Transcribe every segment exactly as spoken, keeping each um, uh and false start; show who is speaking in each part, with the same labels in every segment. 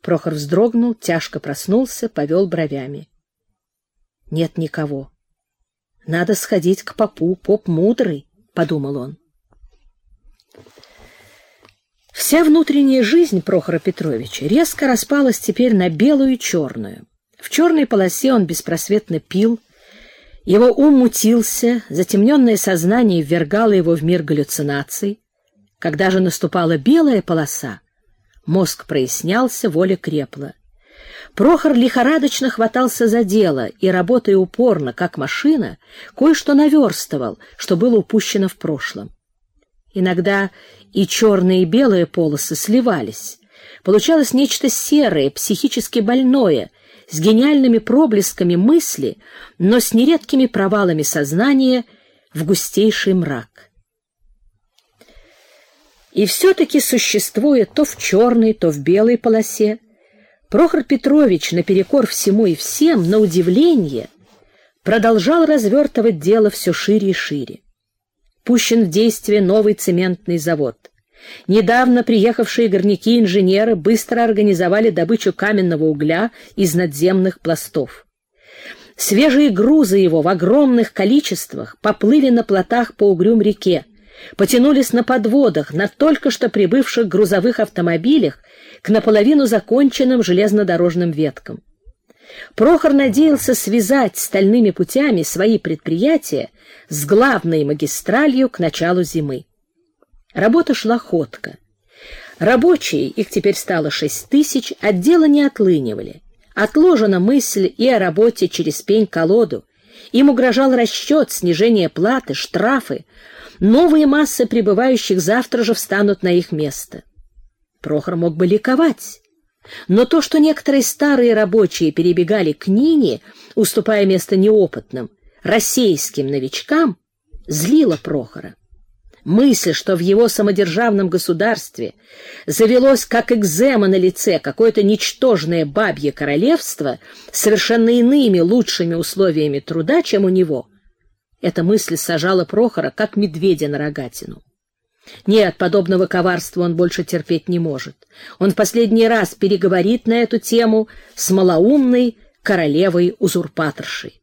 Speaker 1: Прохор вздрогнул, тяжко проснулся, повел бровями. Нет никого. Надо сходить к попу, поп мудрый, — подумал он. Вся внутренняя жизнь Прохора Петровича резко распалась теперь на белую и черную. В черной полосе он беспросветно пил, его ум мутился, затемненное сознание ввергало его в мир галлюцинаций. Когда же наступала белая полоса, мозг прояснялся, воля крепла. Прохор лихорадочно хватался за дело и, работая упорно, как машина, кое-что наверстывал, что было упущено в прошлом. Иногда и черные, и белые полосы сливались. Получалось нечто серое, психически больное, с гениальными проблесками мысли, но с нередкими провалами сознания в густейший мрак. И все-таки, существуя то в черной, то в белой полосе, Прохор Петрович, наперекор всему и всем, на удивление, продолжал развертывать дело все шире и шире. Пущен в действие новый цементный завод. Недавно приехавшие горняки-инженеры быстро организовали добычу каменного угля из надземных пластов. Свежие грузы его в огромных количествах поплыли на плотах по Угрюм-реке, потянулись на подводах, на только что прибывших грузовых автомобилях к наполовину законченным железнодорожным веткам. Прохор надеялся связать стальными путями свои предприятия с главной магистралью к началу зимы. Работа шла ходко. Рабочие, их теперь стало шесть тысяч, от дела не отлынивали. Отложена мысль и о работе через пень-колоду. Им угрожал расчет, снижение платы, штрафы. Новые массы прибывающих завтра же встанут на их место. Прохор мог бы ликовать. Но то, что некоторые старые рабочие перебегали к Нине, уступая место неопытным, российским новичкам, злило Прохора. Мысль, что в его самодержавном государстве завелось, как экзема на лице, какое-то ничтожное бабье королевство с совершенно иными, лучшими условиями труда, чем у него, эта мысль сажала Прохора, как медведя на рогатину. Нет, подобного коварства он больше терпеть не может. Он в последний раз переговорит на эту тему с малоумной королевой-узурпаторшей.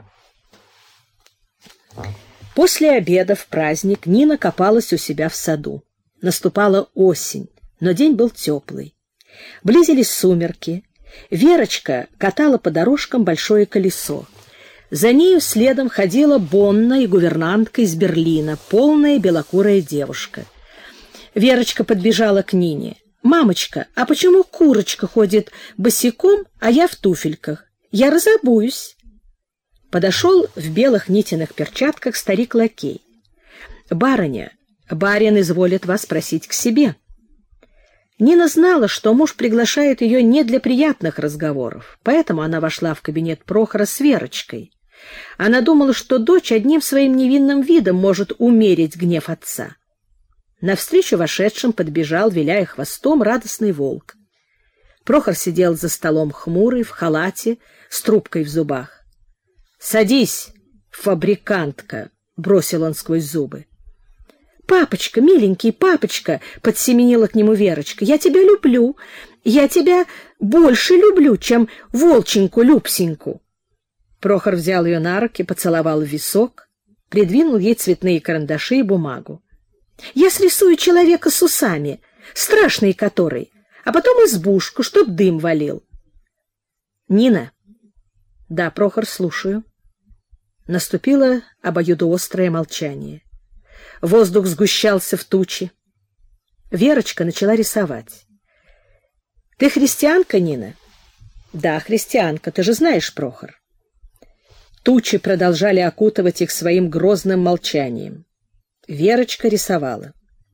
Speaker 1: После обеда в праздник Нина копалась у себя в саду. Наступала осень, но день был теплый. Близились сумерки. Верочка катала по дорожкам большое колесо. За нею следом ходила Бонна и гувернантка из Берлина, полная белокурая девушка. Верочка подбежала к Нине. «Мамочка, а почему курочка ходит босиком, а я в туфельках? Я разобуюсь». Подошел в белых нитиных перчатках старик-лакей. «Барыня, барин изволит вас просить к себе». Нина знала, что муж приглашает ее не для приятных разговоров, поэтому она вошла в кабинет Прохора с Верочкой. Она думала, что дочь одним своим невинным видом может умерить гнев отца. Навстречу вошедшим подбежал, виляя хвостом, радостный волк. Прохор сидел за столом хмурый, в халате, с трубкой в зубах. «Садись, фабрикантка!» — бросил он сквозь зубы. «Папочка, миленький папочка!» — подсеменила к нему Верочка. «Я тебя люблю. Я тебя больше люблю, чем волченьку-любсеньку». Прохор взял ее на руки, поцеловал в висок, придвинул ей цветные карандаши и бумагу. «Я срисую человека с усами, страшный который, а потом избушку, чтоб дым валил». «Нина». «Да, Прохор, слушаю». Наступило обоюдоострое молчание. Воздух сгущался в тучи. Верочка начала рисовать. «Ты христианка, Нина?» «Да, христианка, ты же знаешь, Прохор». Тучи продолжали окутывать их своим грозным молчанием. Верочка рисовала.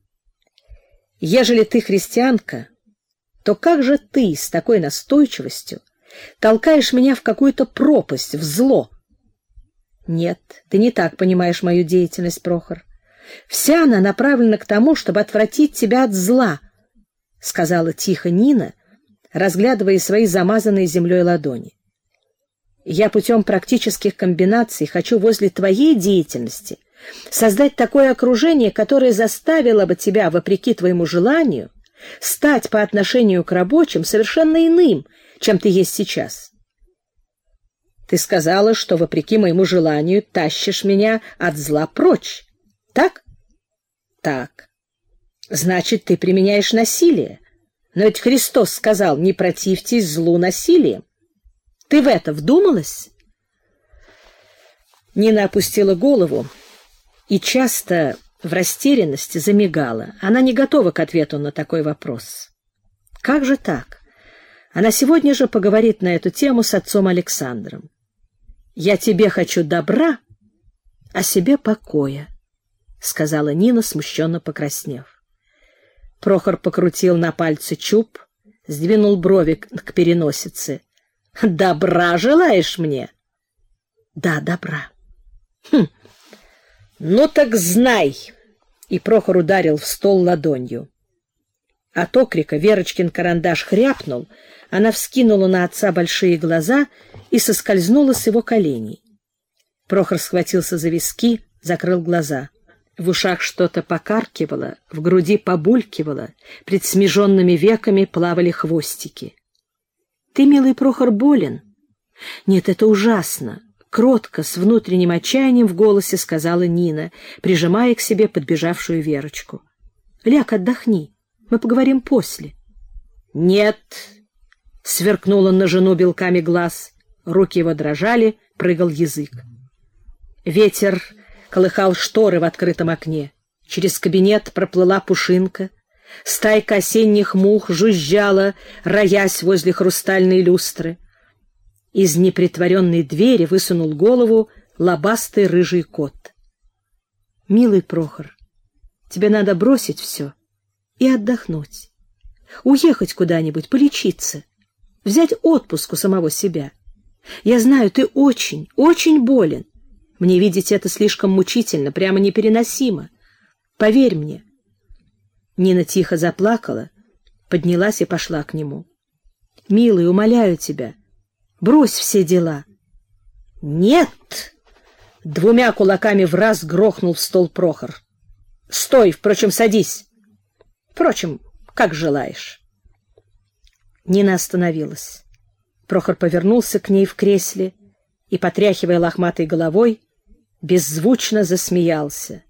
Speaker 1: «Ежели ты христианка, то как же ты с такой настойчивостью толкаешь меня в какую-то пропасть, в зло?» «Нет, ты не так понимаешь мою деятельность, Прохор. Вся она направлена к тому, чтобы отвратить тебя от зла», — сказала тихо Нина, разглядывая свои замазанные землей ладони. «Я путем практических комбинаций хочу возле твоей деятельности создать такое окружение, которое заставило бы тебя, вопреки твоему желанию, стать по отношению к рабочим совершенно иным, чем ты есть сейчас. Ты сказала, что, вопреки моему желанию, тащишь меня от зла прочь. Так? Так. Значит, ты применяешь насилие. Но ведь Христос сказал: не противьтесь злу насилием. Ты в это вдумалась? Нина опустила голову и часто в растерянности замигала. Она не готова к ответу на такой вопрос. Как же так? Она сегодня же поговорит на эту тему с отцом Александром. «Я тебе хочу добра, а себе покоя», — сказала Нина, смущенно покраснев. Прохор покрутил на пальце чуб, сдвинул брови к переносице. «Добра желаешь мне?» «Да, добра». «Хм, ну так знай!» И Прохор ударил в стол ладонью. От окрика Верочкин карандаш хряпнул, она вскинула на отца большие глаза и соскользнула с его коленей. Прохор схватился за виски, закрыл глаза. В ушах что-то покаркивало, в груди побулькивало, пред смеженными веками плавали хвостики. — Ты, милый Прохор, болен? — Нет, это ужасно. Кротко, с внутренним отчаянием в голосе сказала Нина, прижимая к себе подбежавшую Верочку. — Ляг, отдохни, мы поговорим после. — Нет! — сверкнул он на жену белками глаз. Руки его дрожали, прыгал язык. Ветер колыхал шторы в открытом окне. Через кабинет проплыла пушинка. Стайка осенних мух жужжала, роясь возле хрустальной люстры. Из непритворенной двери высунул голову лобастый рыжий кот. — Милый Прохор, тебе надо бросить все и отдохнуть. Уехать куда-нибудь, полечиться, взять отпуск у самого себя. Я знаю, ты очень, очень болен. Мне видеть это слишком мучительно, прямо непереносимо. Поверь мне. Нина тихо заплакала, поднялась и пошла к нему. — Милый, умоляю тебя, брось все дела. — Нет! — двумя кулаками враз грохнул в стол Прохор. — Стой, впрочем, садись. Впрочем, как желаешь. Нина остановилась. Прохор повернулся к ней в кресле и, потряхивая лохматой головой, беззвучно засмеялся.